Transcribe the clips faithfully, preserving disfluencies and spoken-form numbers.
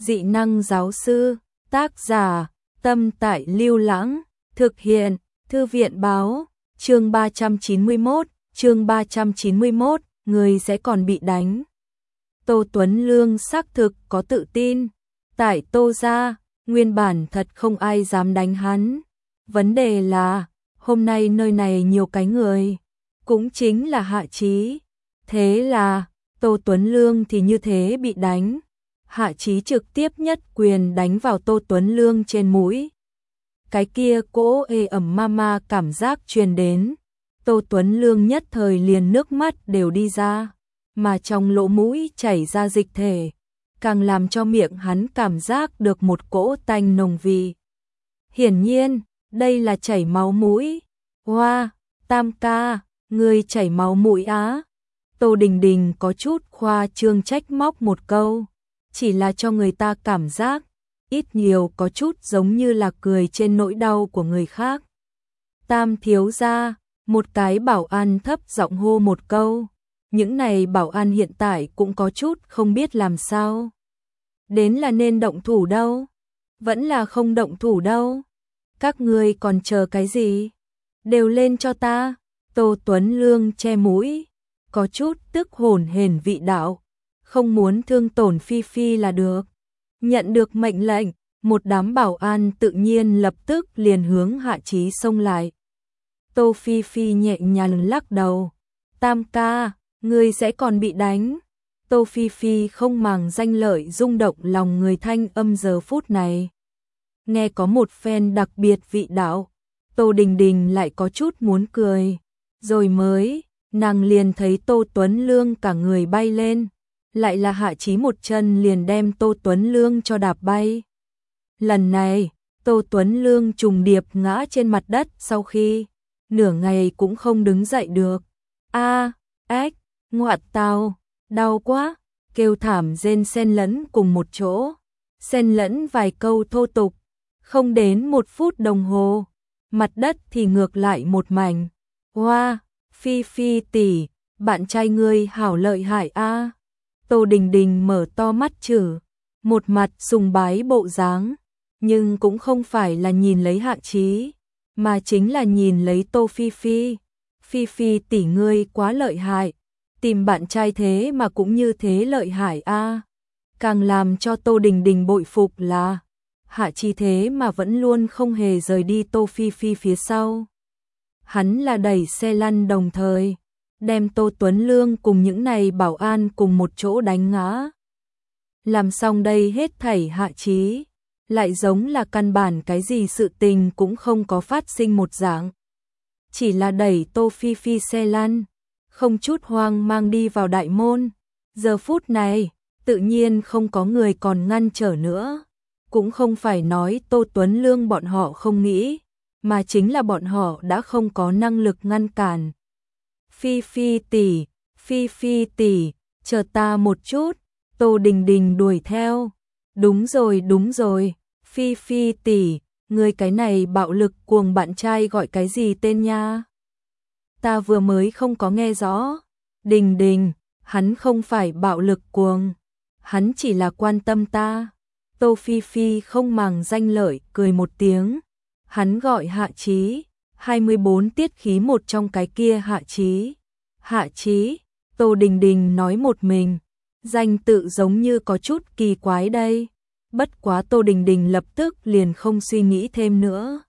Dị năng giáo sư, tác giả, Tâm Tại Lưu Lãng, thực hiện, Thư viện báo, chương ba trăm chín mươi mốt, chương ba trăm chín mươi mốt, người sẽ còn bị đánh. Tô Tuấn Lương xác thực có tự tin, tại Tô gia, nguyên bản thật không ai dám đánh hắn. Vấn đề là, hôm nay nơi này nhiều cái người, cũng chính là Hạ Chí. Thế là, Tô Tuấn Lương thì như thế bị đánh. Hạ Chí trực tiếp nhất quyền đánh vào Tô Tuấn Lương trên mũi. Cái kia cỗ ê ẩm ma ma cảm giác truyền đến. Tô Tuấn Lương nhất thời liền nước mắt đều đi ra, mà trong lỗ mũi chảy ra dịch thể, càng làm cho miệng hắn cảm giác được một cỗ tanh nồng vị. Hiển nhiên, đây là chảy máu mũi. Hoa, Tam ca, ngươi chảy máu mũi á. Tô Đình Đình có chút khoa trương trách móc một câu, chỉ là cho người ta cảm giác, ít nhiều có chút giống như là cười trên nỗi đau của người khác. Tam thiếu gia, một cái bảo an thấp giọng hô một câu, những này bảo an hiện tại cũng có chút không biết làm sao. Đến là nên động thủ đâu, vẫn là không động thủ đâu. Các ngươi còn chờ cái gì? Đều lên cho ta. Tô Tuấn Lương che mũi, có chút tức hồn hển vị đạo, không muốn thương tổn Phi Phi là được. Nhận được mệnh lệnh, một đám bảo an tự nhiên lập tức liền hướng Hạ Chí xông lại. Tô Phi Phi nhẹ nhàng lắc đầu, Tam ca, ngươi sẽ còn bị đánh. Tô Phi Phi không màng danh lợi rung động lòng người thanh âm giờ phút này. Nghe có một phen đặc biệt vị đạo, Tô Đình Đình lại có chút muốn cười. Rồi mới, nàng liền thấy Tô Tuấn Lương cả người bay lên, lại là Hạ Chí một chân liền đem Tô Tuấn Lương cho đạp bay. Lần này, Tô Tuấn Lương trùng điệp ngã trên mặt đất sau khi nửa ngày cũng không đứng dậy được. A, ếch, ngoại tao, đau quá, kêu thảm rên xen lẫn cùng một chỗ, xen lẫn vài câu thô tục. Không đến một phút đồng hồ, mặt đất thì ngược lại một mảnh. Hoa, Phi Phi tỷ, bạn trai ngươi hảo lợi hại a. Tô Đình Đình mở to mắt chử, một mặt sùng bái bộ dáng, nhưng cũng không phải là nhìn lấy Hạ Chí, mà chính là nhìn lấy Tô Phi Phi. Phi Phi tỷ ngươi quá lợi hại, tìm bạn trai thế mà cũng như thế lợi hại a. Càng làm cho Tô Đình Đình bội phục là Hạ Chí thế mà vẫn luôn không hề rời đi Tô Phi Phi phía sau. Hắn là đẩy xe lăn đồng thời, đem Tô Tuấn Lương cùng những này bảo an cùng một chỗ đánh ngã. Làm xong đây hết thảy Hạ Chí, lại giống là căn bản cái gì sự tình cũng không có phát sinh một dạng. Chỉ là đẩy Tô Phi Phi xe lăn, không chút hoang mang đi vào đại môn. Giờ phút này, tự nhiên không có người còn ngăn trở nữa. Cũng không phải nói Tô Tuấn Lương bọn họ không nghĩ, mà chính là bọn họ đã không có năng lực ngăn cản. Phi Phi tỷ, Phi Phi tỷ, chờ ta một chút. Tô Đình Đình đuổi theo. Đúng rồi, đúng rồi, Phi Phi tỷ, người cái này bạo lực cuồng bạn trai gọi cái gì tên nha? Ta vừa mới không có nghe rõ. Đình Đình, hắn không phải bạo lực cuồng, hắn chỉ là quan tâm ta. Tô Phi Phi không màng danh lợi cười một tiếng. Hắn gọi Hạ Chí, hai mươi bốn tiết khí một trong cái kia Hạ Chí. Hạ Chí, Tô Đình Đình nói một mình, danh tự giống như có chút kỳ quái đây. Bất quá Tô Đình Đình lập tức liền không suy nghĩ thêm nữa.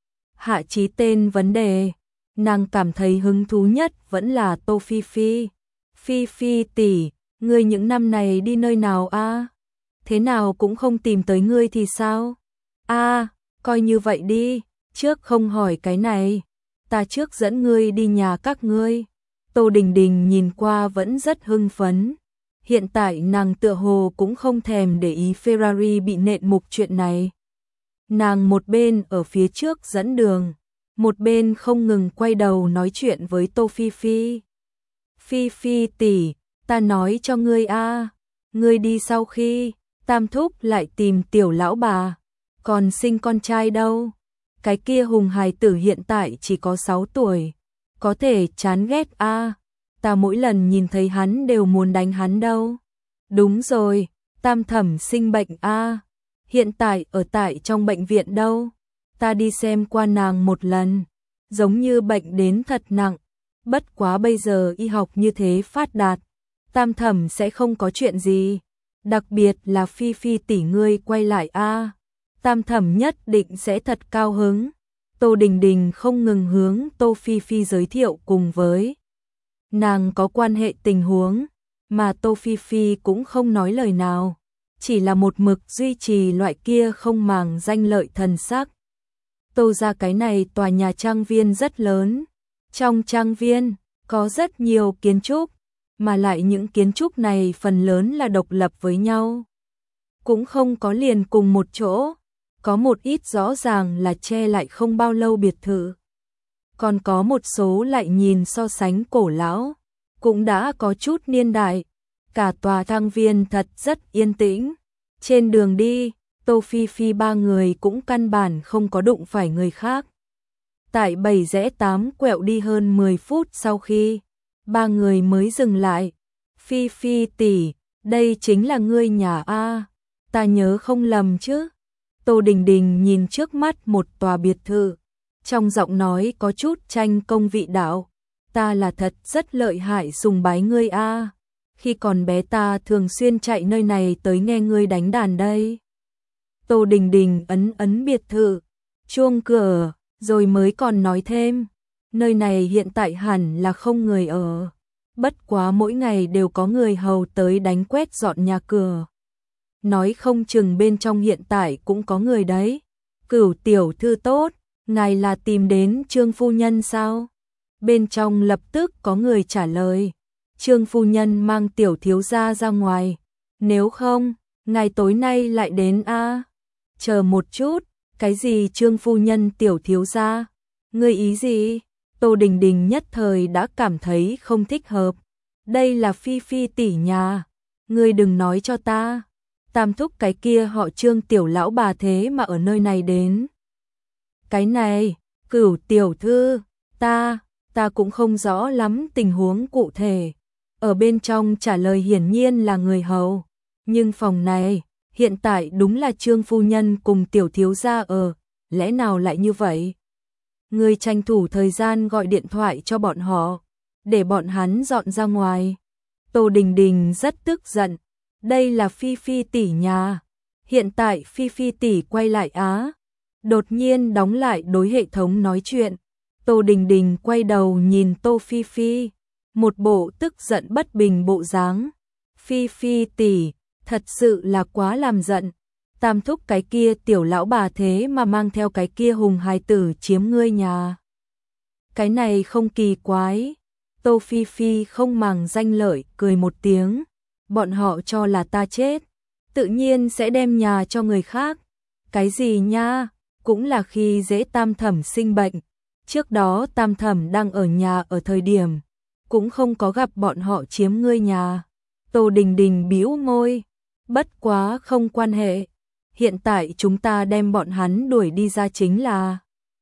Hạ Chí tên vấn đề, nàng cảm thấy hứng thú nhất vẫn là Tô Phi Phi. Phi Phi tỷ, ngươi những năm này đi nơi nào a? Thế nào cũng không tìm tới ngươi thì sao? A, coi như vậy đi, trước không hỏi cái này, ta trước dẫn ngươi đi nhà các ngươi. Tô Đình Đình nhìn qua vẫn rất hưng phấn. Hiện tại nàng tựa hồ cũng không thèm để ý Ferrari bị nện mục chuyện này. Nàng một bên ở phía trước dẫn đường, một bên không ngừng quay đầu nói chuyện với Tô Phi Phi. Phi Phi tỷ, ta nói cho ngươi a, ngươi đi sau khi Tam thúc lại tìm tiểu lão bà, còn sinh con trai đâu. Cái kia hùng hài tử hiện tại chỉ có sáu tuổi, có thể chán ghét a. Ta mỗi lần nhìn thấy hắn đều muốn đánh hắn đâu. Đúng rồi, Tam Thẩm sinh bệnh a, hiện tại ở tại trong bệnh viện đâu? Ta đi xem qua nàng một lần, giống như bệnh đến thật nặng, bất quá bây giờ y học như thế phát đạt, Tam Thẩm sẽ không có chuyện gì, đặc biệt là Phi Phi tỷ ngươi quay lại a, Tam Thẩm nhất định sẽ thật cao hứng. Tô Đình Đình không ngừng hướng Tô Phi Phi giới thiệu cùng với nàng có quan hệ tình huống, mà Tô Phi Phi cũng không nói lời nào, chỉ là một mực duy trì loại kia không màng danh lợi thần sắc. Tô ra cái này tòa nhà trang viên rất lớn, trong trang viên có rất nhiều kiến trúc, mà lại những kiến trúc này phần lớn là độc lập với nhau, cũng không có liền cùng một chỗ, có một ít rõ ràng là che lại không bao lâu biệt thự, còn có một số lại nhìn so sánh cổ lão, cũng đã có chút niên đại. Cả tòa trang viên thật rất yên tĩnh. Trên đường đi, Tô Phi Phi ba người cũng căn bản không có đụng phải người khác. Tại bảy rẽ tám quẹo đi hơn mười phút sau khi, ba người mới dừng lại. Phi Phi tỷ, đây chính là ngươi nhà a, ta nhớ không lầm chứ? Tô Đình Đình nhìn trước mắt một tòa biệt thự, trong giọng nói có chút tranh công vị đạo. Ta là thật rất lợi hại sùng bái ngươi a. Khi còn bé ta thường xuyên chạy nơi này tới nghe ngươi đánh đàn đây. Tô Đình Đình ấn ấn biệt thự, chuông cửa, rồi mới còn nói thêm, nơi này hiện tại hẳn là không người ở, bất quá mỗi ngày đều có người hầu tới đánh quét dọn nhà cửa. Nói không chừng bên trong hiện tại cũng có người đấy. Cửu tiểu thư tốt, ngài là tìm đến Trương phu nhân sao? Bên trong lập tức có người trả lời, Trương phu nhân mang tiểu thiếu gia ra ngoài, nếu không, ngài tối nay lại đến a. À? Chờ một chút, cái gì Trương phu nhân tiểu thiếu gia? Ngươi ý gì? Tô Đình Đình nhất thời đã cảm thấy không thích hợp. Đây là Phi Phi tỷ nhà, ngươi đừng nói cho ta. Tam thúc cái kia họ Trương tiểu lão bà thế mà ở nơi này đến. Cái này, Cửu tiểu thư, ta, ta cũng không rõ lắm tình huống cụ thể. Ở bên trong trả lời hiển nhiên là người hầu, nhưng phòng này hiện tại đúng là Trương phu nhân cùng tiểu thiếu gia ở, lẽ nào lại như vậy? Người tranh thủ thời gian gọi điện thoại cho bọn họ, để bọn hắn dọn ra ngoài. Tô Đình Đình rất tức giận, đây là Phi Phi tỷ nhà, hiện tại Phi Phi tỷ quay lại á. Đột nhiên đóng lại đối hệ thống nói chuyện, Tô Đình Đình quay đầu nhìn Tô Phi Phi, một bộ tức giận bất bình bộ dáng. Phi Phi tỷ, thật sự là quá làm giận. Tam thúc cái kia tiểu lão bà thế mà mang theo cái kia hùng hài tử chiếm ngươi nhà. Cái này không kỳ quái. Tô Phi Phi không màng danh lợi cười một tiếng. Bọn họ cho là ta chết, tự nhiên sẽ đem nhà cho người khác. Cái gì nha, cũng là khi dễ Tam Thẩm sinh bệnh. Trước đó Tam Thẩm đang ở nhà ở thời điểm, cũng không có gặp bọn họ chiếm ngươi nhà. Tô Đình Đình bĩu môi, bất quá không quan hệ. Hiện tại chúng ta đem bọn hắn đuổi đi ra chính là.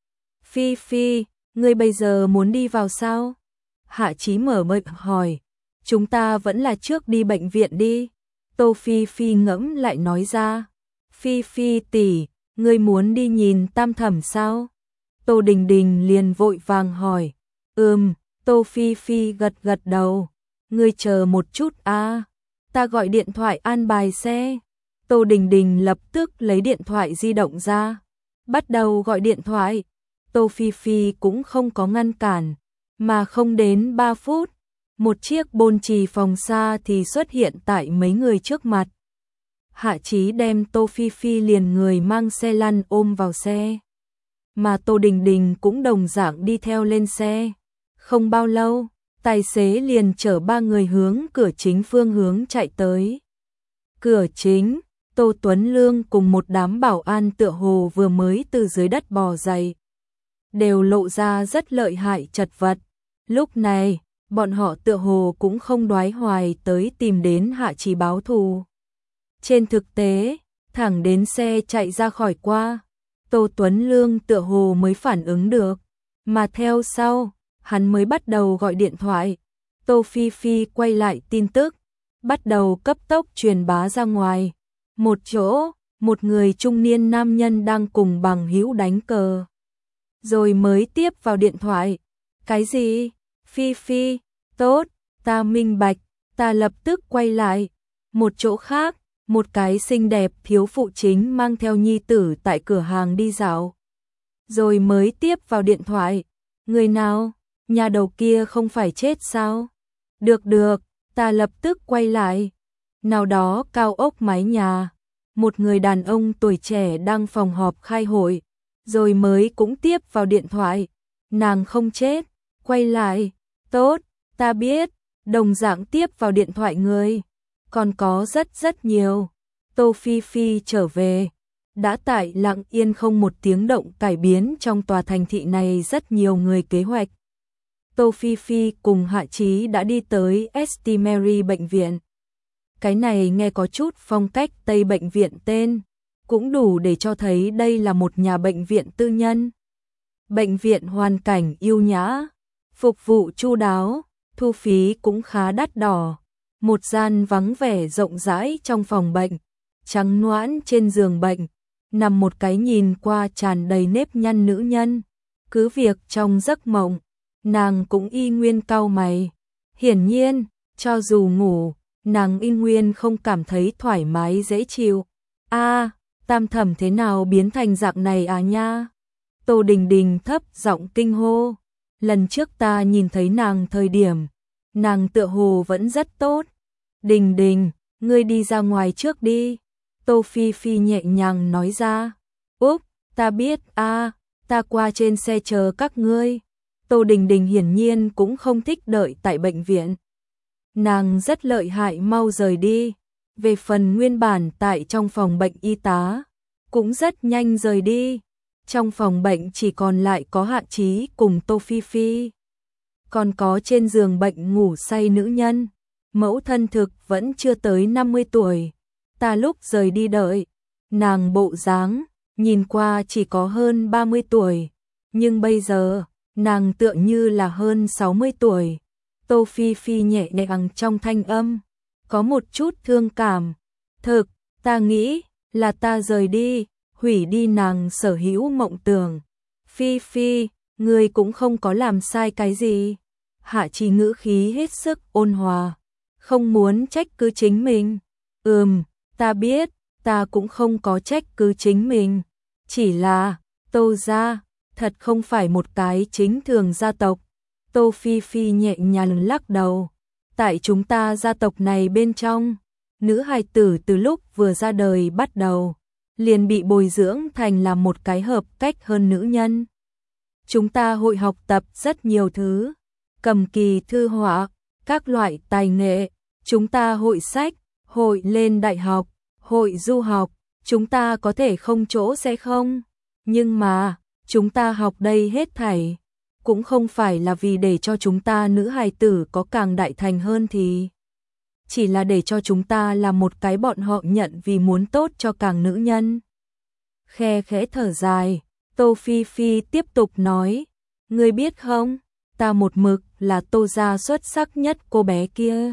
Phi Phi, ngươi bây giờ muốn đi vào sao? Hạ Chí mở miệng hỏi. Chúng ta vẫn là trước đi bệnh viện đi. Tô Phi Phi ngẫm lại nói ra. Phi Phi tỷ, ngươi muốn đi nhìn Tam Thẩm sao? Tô Đình Đình liền vội vàng hỏi. Ừm, Tô Phi Phi gật gật đầu. Ngươi chờ một chút a, ta gọi điện thoại an bài xe. Tô Đình Đình lập tức lấy điện thoại di động ra, bắt đầu gọi điện thoại. Tô Phi Phi cũng không có ngăn cản, mà không đến ba phút, một chiếc bôn chì phòng xa thì xuất hiện tại mấy người trước mặt. Hạ Chí đem Tô Phi Phi liền người mang xe lăn ôm vào xe, mà Tô Đình Đình cũng đồng dạng đi theo lên xe. Không bao lâu, tài xế liền chở ba người hướng cửa chính phương hướng chạy tới. Cửa chính, Tô Tuấn Lương cùng một đám bảo an tựa hồ vừa mới từ dưới đất bò dậy, đều lộ ra rất lợi hại chật vật. Lúc này, bọn họ tựa hồ cũng không đoái hoài tới tìm đến Hạ Chí báo thù. Trên thực tế, thẳng đến xe chạy ra khỏi qua, Tô Tuấn Lương tựa hồ mới phản ứng được, mà theo sau, hắn mới bắt đầu gọi điện thoại. Tô Phi Phi quay lại tin tức, bắt đầu cấp tốc truyền bá ra ngoài. Một chỗ, một người trung niên nam nhân đang cùng bằng hữu đánh cờ. Rồi mới tiếp vào điện thoại. Cái gì? Phi Phi, tốt, ta minh bạch, ta lập tức quay lại. Một chỗ khác, một cái xinh đẹp thiếu phụ chính mang theo nhi tử tại cửa hàng đi dạo. Rồi mới tiếp vào điện thoại. Người nào? Nhà đầu kia không phải chết sao? Được được, ta lập tức quay lại. Nào đó cao ốc mái nhà. Một người đàn ông tuổi trẻ đang phòng họp khai hội. Rồi mới cũng tiếp vào điện thoại. Nàng không chết, quay lại. Tốt, ta biết. Đồng dạng tiếp vào điện thoại người. Còn có rất rất nhiều. Tô Phi Phi trở về. Đã tại lặng yên không một tiếng động cải biến trong tòa thành thị này rất nhiều người kế hoạch. Tô Phi Phi cùng Hạ Chí đã đi tới Saint Mary bệnh viện. Cái này nghe có chút phong cách Tây bệnh viện tên, cũng đủ để cho thấy đây là một nhà bệnh viện tư nhân. Bệnh viện hoàn cảnh yêu nhã, phục vụ chu đáo, thu phí cũng khá đắt đỏ. Một gian vắng vẻ rộng rãi trong phòng bệnh, trắng noãn trên giường bệnh, nằm một cái nhìn qua tràn đầy nếp nhăn nữ nhân. Cứ việc trong giấc mộng, nàng cũng y nguyên cau mày. Hiển nhiên, cho dù ngủ, nàng y nguyên không cảm thấy thoải mái dễ chịu. A, Tam Thẩm thế nào biến thành dạng này à nha? Tô Đình Đình thấp giọng kinh hô. Lần trước ta nhìn thấy nàng thời điểm, nàng tựa hồ vẫn rất tốt. Đình Đình, ngươi đi ra ngoài trước đi. Tô Phi Phi nhẹ nhàng nói ra. Úp, ta biết, a, ta qua trên xe chờ các ngươi. Tô Đình Đình hiển nhiên cũng không thích đợi tại bệnh viện. Nàng rất lợi hại mau rời đi. Về phần nguyên bản tại trong phòng bệnh y tá, cũng rất nhanh rời đi. Trong phòng bệnh chỉ còn lại có Hạ Chí cùng Tô Phi Phi. Còn có trên giường bệnh ngủ say nữ nhân. Mẫu thân thực vẫn chưa tới năm mươi tuổi. Ta lúc rời đi đợi, nàng bộ dáng, nhìn qua chỉ có hơn ba mươi tuổi. Nhưng bây giờ, nàng tựa như là hơn sáu mươi tuổi. Tô Phi Phi nhẹ nhàng trong thanh âm, có một chút thương cảm. Thực, ta nghĩ là ta rời đi, hủy đi nàng sở hữu mộng tưởng. Phi Phi, ngươi cũng không có làm sai cái gì. Hạ Chí ngữ khí hết sức ôn hòa, không muốn trách cứ chính mình. Ừm, ta biết, ta cũng không có trách cứ chính mình. Chỉ là, Tô gia, thật không phải một cái chính thường gia tộc. Tô Phi Phi nhẹ nhàng lắc đầu. Tại chúng ta gia tộc này bên trong, nữ hài tử từ lúc vừa ra đời bắt đầu, liền bị bồi dưỡng thành là một cái hợp cách hơn nữ nhân. Chúng ta hội học tập rất nhiều thứ, cầm kỳ thư họa, các loại tài nghệ, chúng ta hội sách, hội lên đại học, hội du học, chúng ta có thể không chỗ sẽ không, nhưng mà, chúng ta học đây hết thảy, cũng không phải là vì để cho chúng ta nữ hài tử có càng đại thành hơn thì, chỉ là để cho chúng ta là một cái bọn họ nhận vì muốn tốt cho càng nữ nhân. Khe khẽ thở dài, Tô Phi Phi tiếp tục nói, ngươi biết không, ta một mực là Tô gia xuất sắc nhất cô bé kia.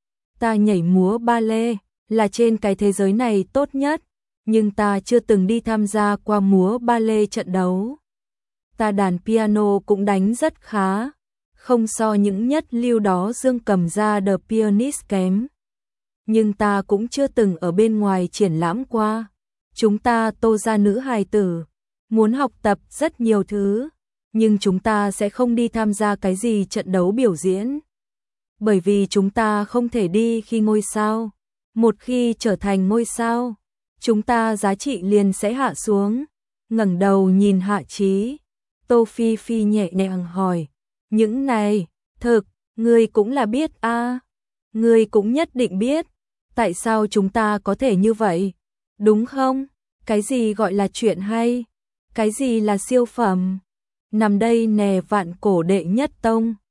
Ta nhảy múa ba lê, là trên cái thế giới này tốt nhất, nhưng ta chưa từng đi tham gia qua múa ba lê trận đấu. Ta đàn piano cũng đánh rất khá, không so những nhất lưu đó Dương Cầm ra The Pianist kém. Nhưng ta cũng chưa từng ở bên ngoài triển lãm qua. Chúng ta Tô gia nữ hài tử, muốn học tập rất nhiều thứ, nhưng chúng ta sẽ không đi tham gia cái gì trận đấu biểu diễn. Bởi vì chúng ta không thể đi khi ngôi sao. Một khi trở thành ngôi sao, chúng ta giá trị liền sẽ hạ xuống. Ngẩng đầu nhìn Hạ Chí, Tô Phi Phi nhẹ nhàng hỏi, những này, thực, ngươi cũng là biết a, à? Ngươi cũng nhất định biết, tại sao chúng ta có thể như vậy, đúng không? Cái gì gọi là chuyện hay? Cái gì là siêu phẩm? Nằm đây nè vạn cổ đệ nhất tông.